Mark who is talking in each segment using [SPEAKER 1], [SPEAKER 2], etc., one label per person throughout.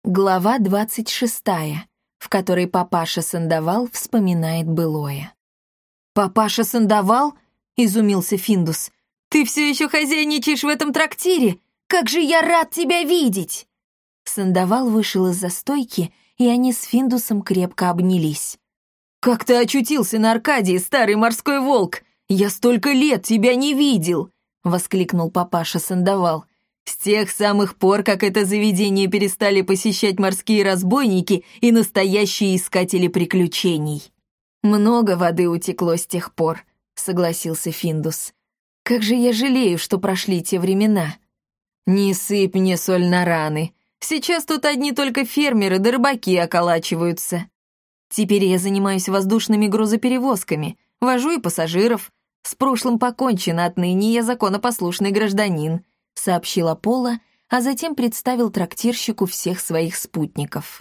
[SPEAKER 1] Глава 26, в которой папаша Сандовал вспоминает былое. «Папаша Сандовал?» — изумился Финдус. «Ты все еще хозяйничаешь в этом трактире? Как же я рад тебя видеть!» Сандовал вышел из-за стойки, и они с Финдусом крепко обнялись. «Как ты очутился на Аркадии, старый морской волк? Я столько лет тебя не видел!» — воскликнул папаша Сандовал. «С тех самых пор, как это заведение перестали посещать морские разбойники и настоящие искатели приключений». «Много воды утекло с тех пор», — согласился Финдус. «Как же я жалею, что прошли те времена». «Не сыпь мне соль на раны. Сейчас тут одни только фермеры да рыбаки околачиваются. Теперь я занимаюсь воздушными грузоперевозками, вожу и пассажиров. С прошлым покончено, отныне я законопослушный гражданин», — сообщил Аполло, а затем представил трактирщику всех своих спутников.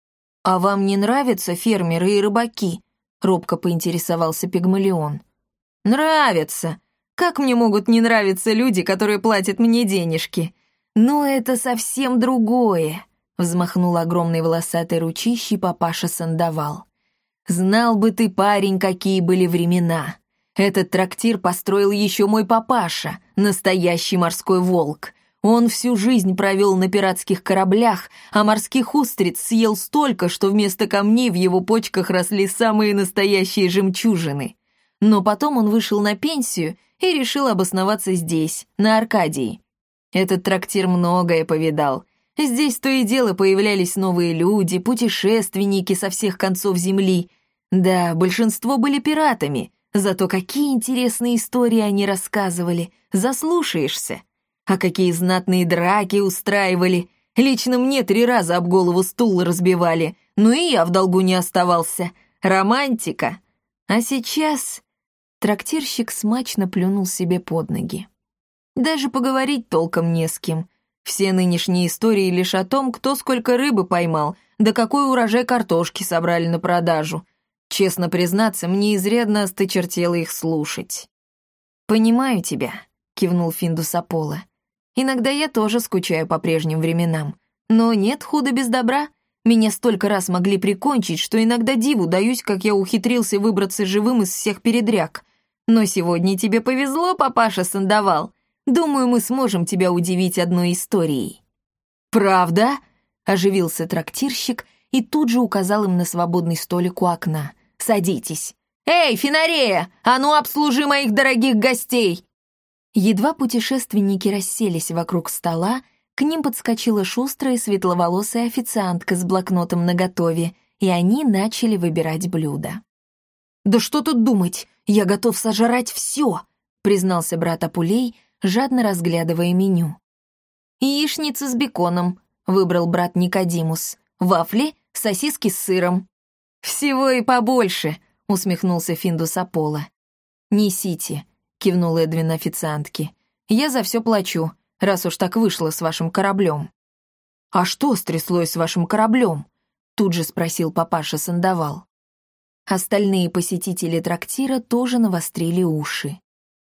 [SPEAKER 1] «А вам не нравятся фермеры и рыбаки?» — робко поинтересовался Пигмалион. «Нравятся. Как мне могут не нравиться люди, которые платят мне денежки? Но это совсем другое», — взмахнул огромной волосатой ручищей папаша Сандовал. «Знал бы ты, парень, какие были времена. Этот трактир построил еще мой папаша, настоящий морской волк. Он всю жизнь провел на пиратских кораблях, а морских устриц съел столько, что вместо камней в его почках росли самые настоящие жемчужины. Но потом он вышел на пенсию и решил обосноваться здесь, на Аркадии. Этот трактир многое повидал. Здесь то и дело появлялись новые люди, путешественники со всех концов земли. Да, большинство были пиратами, зато какие интересные истории они рассказывали, заслушаешься. А какие знатные драки устраивали. Лично мне 3 раза об голову стул разбивали, но и я в долгу не оставался. Романтика. А сейчас...» Трактирщик смачно плюнул себе под ноги. «Даже поговорить толком не с кем. Все нынешние истории лишь о том, кто сколько рыбы поймал, да какой урожай картошки собрали на продажу. Честно признаться, мне изрядно осточертело их слушать». «Понимаю тебя», — кивнул Финдус Аполло. «Иногда я тоже скучаю по прежним временам. Но нет худа без добра. Меня столько раз могли прикончить, что иногда диву даюсь, как я ухитрился выбраться живым из всех передряг. Но сегодня тебе повезло, папаша Сандовал. Думаю, мы сможем тебя удивить одной историей». «Правда?» — оживился трактирщик и тут же указал им на свободный столик у окна. «Садитесь. Эй, Фенарея, а ну обслужи моих дорогих гостей!» Едва путешественники расселись вокруг стола, к ним подскочила шустрая светловолосая официантка с блокнотом наготове, и они начали выбирать блюда. «Да что тут думать, я готов сожрать все», — признался брат Апулей, жадно разглядывая меню. «Яичница с беконом», — выбрал брат Никодимус, «вафли, сосиски с сыром». «Всего и побольше», — усмехнулся Финдус Аполло. «Несите», — кивнул Эдвин официантке. «Я за все плачу, раз уж так вышло с вашим кораблем». «А что стряслось с вашим кораблем?» — тут же спросил папаша Сандовал. Остальные посетители трактира тоже навострили уши.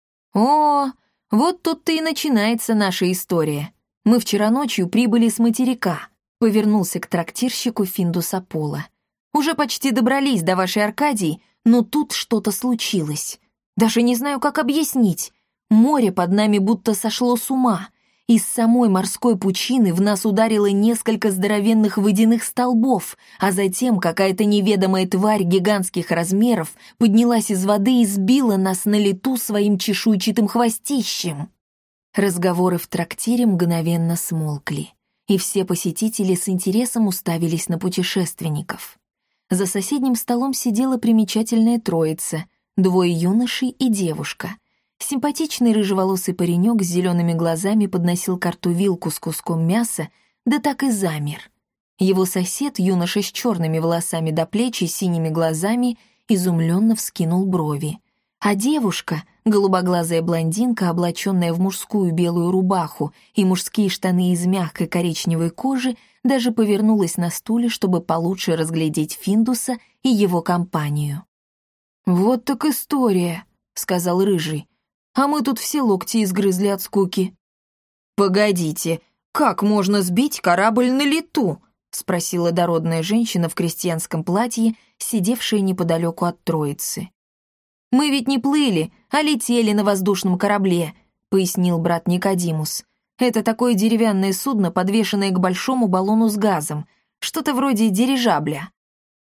[SPEAKER 1] «О, вот тут-то и начинается наша история. Мы вчера ночью прибыли с материка», — повернулся к трактирщику Финдус Аполло. «Уже почти добрались до вашей Аркадии, но тут что-то случилось. Даже не знаю, как объяснить. Море под нами будто сошло с ума. Из самой морской пучины в нас ударило несколько здоровенных водяных столбов, а затем какая-то неведомая тварь гигантских размеров поднялась из воды и сбила нас на лету своим чешуйчатым хвостищем». Разговоры в трактире мгновенно смолкли, и все посетители с интересом уставились на путешественников. За соседним столом сидела примечательная троица — 2 юношей и девушка. Симпатичный рыжеволосый паренек с зелеными глазами подносил ко рту вилку с куском мяса, да так и замер. Его сосед, юноша с черными волосами до плеч и синими глазами, изумленно вскинул брови. А девушка, голубоглазая блондинка, облаченная в мужскую белую рубаху и мужские штаны из мягкой коричневой кожи, даже повернулась на стуле, чтобы получше разглядеть Финдуса и его компанию. «Вот так история», — сказал Рыжий. «А мы тут все локти изгрызли от скуки». «Погодите, как можно сбить корабль на лету?» — спросила дородная женщина в крестьянском платье, сидевшая неподалеку от троицы. «Мы ведь не плыли, а летели на воздушном корабле», — пояснил брат Никодимус. «Это такое деревянное судно, подвешенное к большому баллону с газом, что-то вроде дирижабля».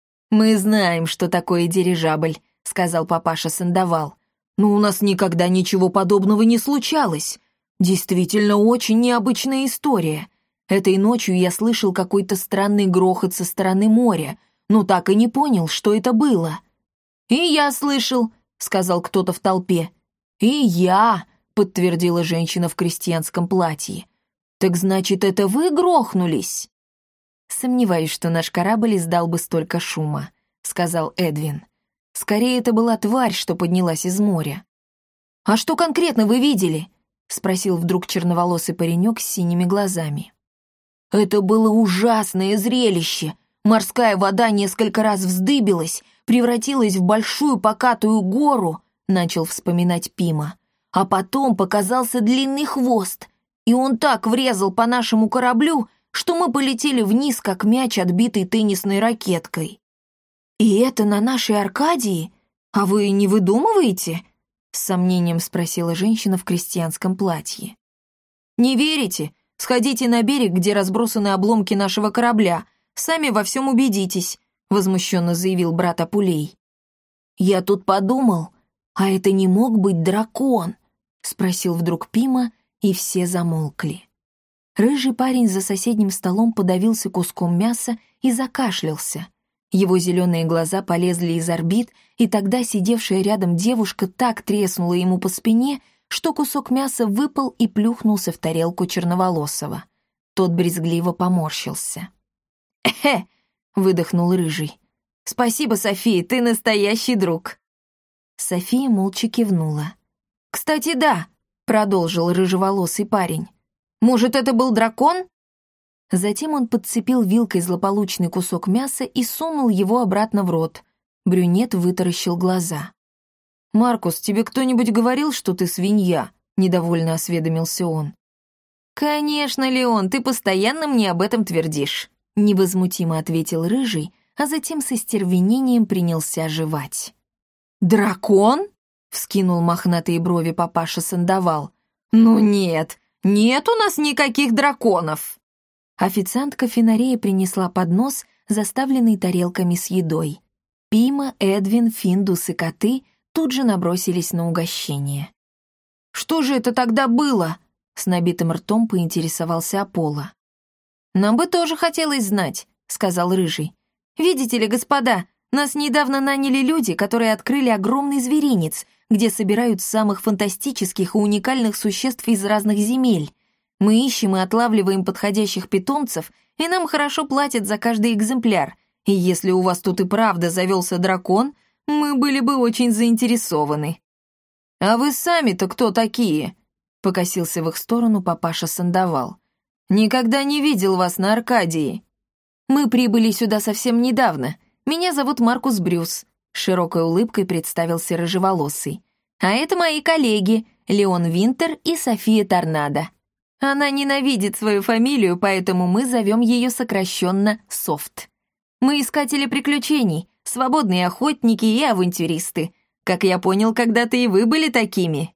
[SPEAKER 1] «Мы знаем, что такое дирижабль», — сказал папаша Сандовал. «Но у нас никогда ничего подобного не случалось. Действительно, очень необычная история. Этой ночью я слышал какой-то странный грохот со стороны моря, но так и не понял, что это было». «И я слышал», — сказал кто-то в толпе. «И я», — подтвердила женщина в крестьянском платье. «Так значит, это вы грохнулись?» «Сомневаюсь, что наш корабль издал бы столько шума», — сказал Эдвин. «Скорее, это была тварь, что поднялась из моря». «А что конкретно вы видели?» — спросил вдруг черноволосый паренек с синими глазами. «Это было ужасное зрелище. Морская вода несколько раз вздыбилась, превратилась в большую покатую гору», — начал вспоминать Пима. «А потом показался длинный хвост, и он так врезал по нашему кораблю, что мы полетели вниз, как мяч, отбитый теннисной ракеткой». «И это на нашей Аркадии? А вы не выдумываете?» — с сомнением спросила женщина в крестьянском платье. «Не верите? Сходите на берег, где разбросаны обломки нашего корабля. Сами во всем убедитесь», — возмущенно заявил брат Апулей. «Я тут подумал, а это не мог быть дракон?» — спросил вдруг Пима, и все замолкли. Рыжий парень за соседним столом подавился куском мяса и закашлялся. Его зеленые глаза полезли из орбит, и тогда сидевшая рядом девушка так треснула ему по спине, что кусок мяса выпал и плюхнулся в тарелку черноволосого. Тот брезгливо поморщился. «Эхе!» — выдохнул Рыжий. «Спасибо, София, ты настоящий друг». София молча кивнула. «Кстати, да», — продолжил рыжеволосый парень. «Может, это был дракон?» Затем он подцепил вилкой злополучный кусок мяса и сунул его обратно в рот. Брюнет вытаращил глаза. «Маркус, тебе кто-нибудь говорил, что ты свинья?» — недовольно осведомился он. «Конечно, Леон, ты постоянно мне об этом твердишь», — невозмутимо ответил Рыжий, а затем со стервенением принялся жевать. «Дракон?» — вскинул мохнатые брови папаша Сандовал. «Ну нет, нет у нас никаких драконов!» Официантка Финарея принесла поднос, заставленный тарелками с едой. Пима, Эдвин, Финдус и коты тут же набросились на угощение. «Что же это тогда было?» — с набитым ртом поинтересовался Аполло. «Нам бы тоже хотелось знать», — сказал Рыжий. «Видите ли, господа, нас недавно наняли люди, которые открыли огромный зверинец, где собирают самых фантастических и уникальных существ из разных земель. Мы ищем и отлавливаем подходящих питомцев, и нам хорошо платят за каждый экземпляр. И если у вас тут и правда завелся дракон, мы были бы очень заинтересованы». «А вы сами-то кто такие?» — покосился в их сторону папаша Сандовал. «Никогда не видел вас на Аркадии». «Мы прибыли сюда совсем недавно. Меня зовут Маркус Брюс», — широкой улыбкой представился рыжеволосый. «А это мои коллеги, Леон Винтер и София Торнадо. Она ненавидит свою фамилию, поэтому мы зовем ее сокращенно Софт. Мы искатели приключений, свободные охотники и авантюристы. Как я понял, когда-то и вы были такими».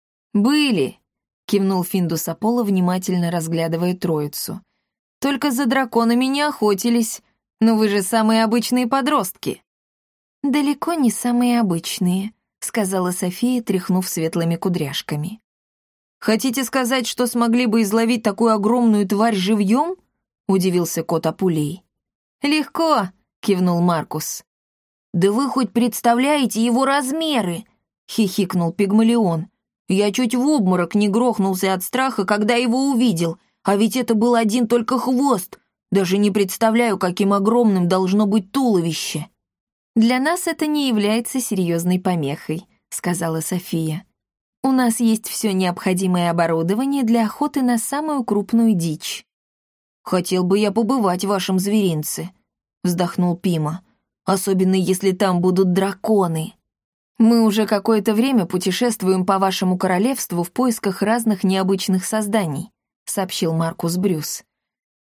[SPEAKER 1] «Были», — кивнул Финдус Аполло, внимательно разглядывая троицу. «Только за драконами не охотились. Но вы же самые обычные подростки». «Далеко не самые обычные», — сказала София, тряхнув светлыми кудряшками. «Хотите сказать, что смогли бы изловить такую огромную тварь живьем?» — удивился кот Апулей. «Легко», — кивнул Маркус. «Да вы хоть представляете его размеры?» — хихикнул Пигмалион. «Я чуть в обморок не грохнулся от страха, когда его увидел, а ведь это был один только хвост. Даже не представляю, каким огромным должно быть туловище». «Для нас это не является серьезной помехой», — сказала София. «У нас есть все необходимое оборудование для охоты на самую крупную дичь». «Хотел бы я побывать в вашем зверинце», — вздохнул Пима. «Особенно если там будут драконы». «Мы уже какое-то время путешествуем по вашему королевству в поисках разных необычных созданий», — сообщил Маркус Брюс.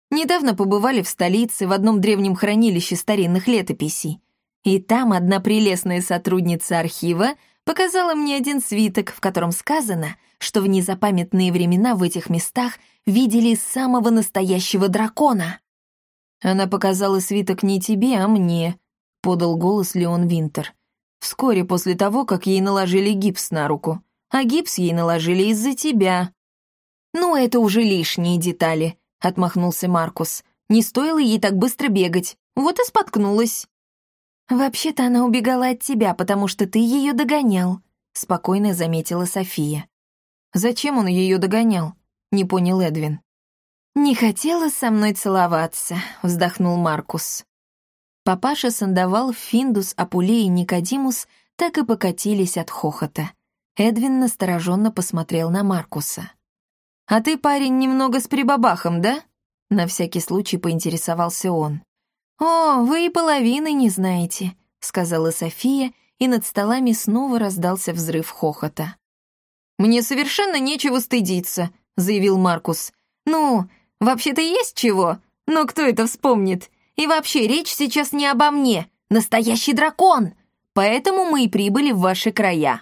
[SPEAKER 1] Недавно побывали в столице в одном древнем хранилище старинных летописей. И там одна прелестная сотрудница архива показала мне один свиток, в котором сказано, что в незапамятные времена в этих местах видели самого настоящего дракона. «Она показала свиток не тебе, а мне», — подал голос Леон Винтер. «Вскоре после того, как ей наложили гипс на руку. А гипс ей наложили из-за тебя». «Ну, это уже лишние детали», — отмахнулся Маркус. «Не стоило ей так быстро бегать. Вот и споткнулась». «Вообще-то она убегала от тебя, потому что ты ее догонял», — спокойно заметила София. «Зачем он ее догонял?» — не понял Эдвин. «Не хотела со мной целоваться», — вздохнул Маркус. Папаша Сандовал, Финдус, Апулей и Никодимус так и покатились от хохота. Эдвин настороженно посмотрел на Маркуса. «А ты, парень, немного с прибабахом, да?» На всякий случай поинтересовался он. «О, вы и половины не знаете», — сказала София, и над столами снова раздался взрыв хохота. «Мне совершенно нечего стыдиться», — заявил Маркус. «Ну, вообще-то есть чего, но кто это вспомнит? И вообще, речь сейчас не обо мне, настоящий дракон, поэтому мы и прибыли в ваши края».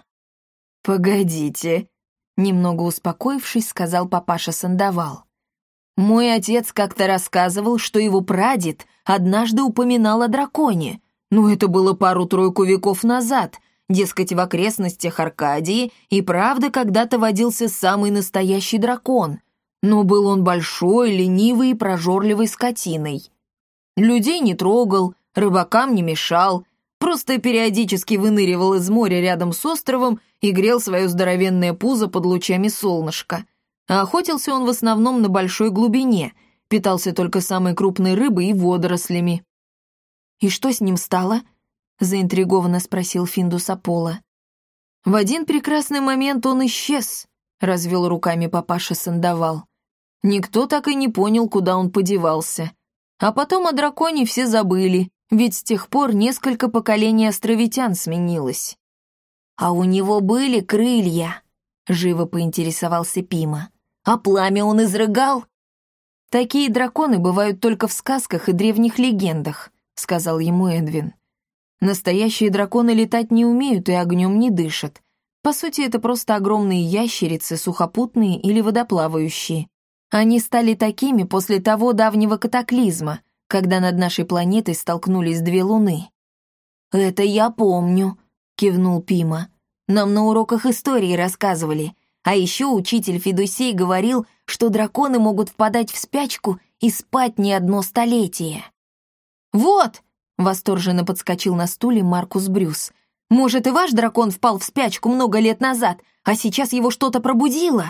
[SPEAKER 1] «Погодите», — немного успокоившись, сказал папаша Сандовал. «Мой отец как-то рассказывал, что его прадед однажды упоминал о драконе. Но это было пару-тройку веков назад. Дескать, в окрестностях Аркадии и правда когда-то водился самый настоящий дракон. Но был он большой, ленивый и прожорливой скотиной. Людей не трогал, рыбакам не мешал, просто периодически выныривал из моря рядом с островом и грел свое здоровенное пузо под лучами солнышка. А охотился он в основном на большой глубине, питался только самой крупной рыбой и водорослями». «И что с ним стало?» — заинтригованно спросил Финдус Аполло. «В один прекрасный момент он исчез», — развел руками папаша Сандовал. «Никто так и не понял, куда он подевался. А потом о драконе все забыли, ведь с тех пор несколько поколений островитян сменилось». «А у него были крылья?» — живо поинтересовался Пима. «А пламя он изрыгал?» «Такие драконы бывают только в сказках и древних легендах», — сказал ему Эдвин. «Настоящие драконы летать не умеют и огнем не дышат. По сути, это просто огромные ящерицы, сухопутные или водоплавающие. Они стали такими после того давнего катаклизма, когда над нашей планетой столкнулись две луны». «Это я помню», — кивнул Пима. «Нам на уроках истории рассказывали. А еще учитель Федусей говорил, что драконы могут впадать в спячку и спать не одно столетие». «Вот!» — восторженно подскочил на стуле Маркус Брюс. «Может, и ваш дракон впал в спячку много лет назад, а сейчас его что-то пробудило?»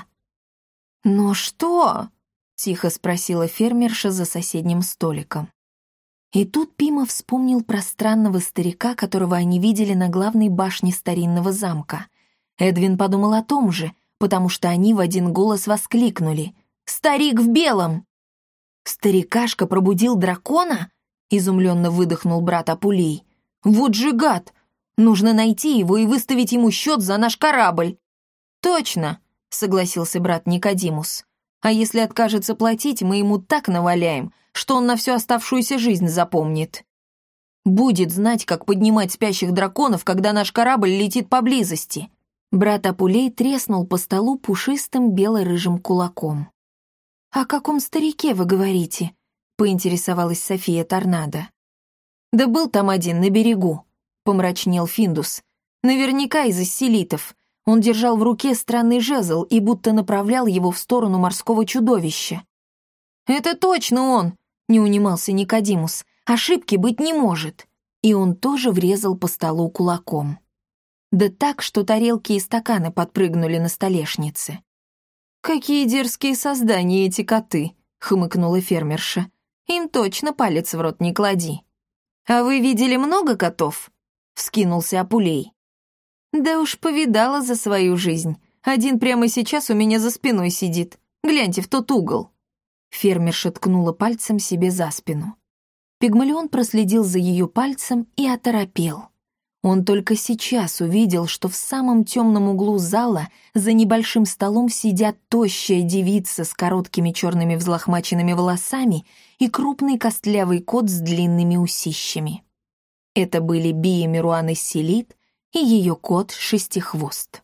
[SPEAKER 1] «Но что?» — тихо спросила фермерша за соседним столиком. И тут Пима вспомнил про странного старика, которого они видели на главной башне старинного замка. Эдвин подумал о том же, потому что они в один голос воскликнули: «Старик в белом!» «Старикашка пробудил дракона?» — изумленно выдохнул брат Апулей. «Вот же гад! Нужно найти его и выставить ему счет за наш корабль!» «Точно!» — согласился брат Никодимус. «А если откажется платить, мы ему так наваляем, что он на всю оставшуюся жизнь запомнит. Будет знать, как поднимать спящих драконов, когда наш корабль летит поблизости». Брат Апулей треснул по столу пушистым бело-рыжим кулаком. «О каком старике вы говорите?» — поинтересовалась София Торнадо. «Да был там один на берегу», — помрачнел Финдус. «Наверняка из исселитов. Он держал в руке странный жезл и будто направлял его в сторону морского чудовища». «Это точно он!» — не унимался Никодимус. «Ошибки быть не может». И он тоже врезал по столу кулаком. Да так, что тарелки и стаканы подпрыгнули на столешнице. «Какие дерзкие создания эти коты!» — хмыкнула фермерша. «Им точно палец в рот не клади». «А вы видели много котов?» — вскинулся Апулей. «Да уж повидала за свою жизнь. Один прямо сейчас у меня за спиной сидит. Гляньте в тот угол». Фермерша ткнула пальцем себе за спину. Пигмалион проследил за ее пальцем и оторопел. Он только сейчас увидел, что в самом темном углу зала за небольшим столом сидят тощая девица с короткими черными взлохмаченными волосами и крупный костлявый кот с длинными усищами. Это были Бия Меруан из Селит и ее кот Шестихвост.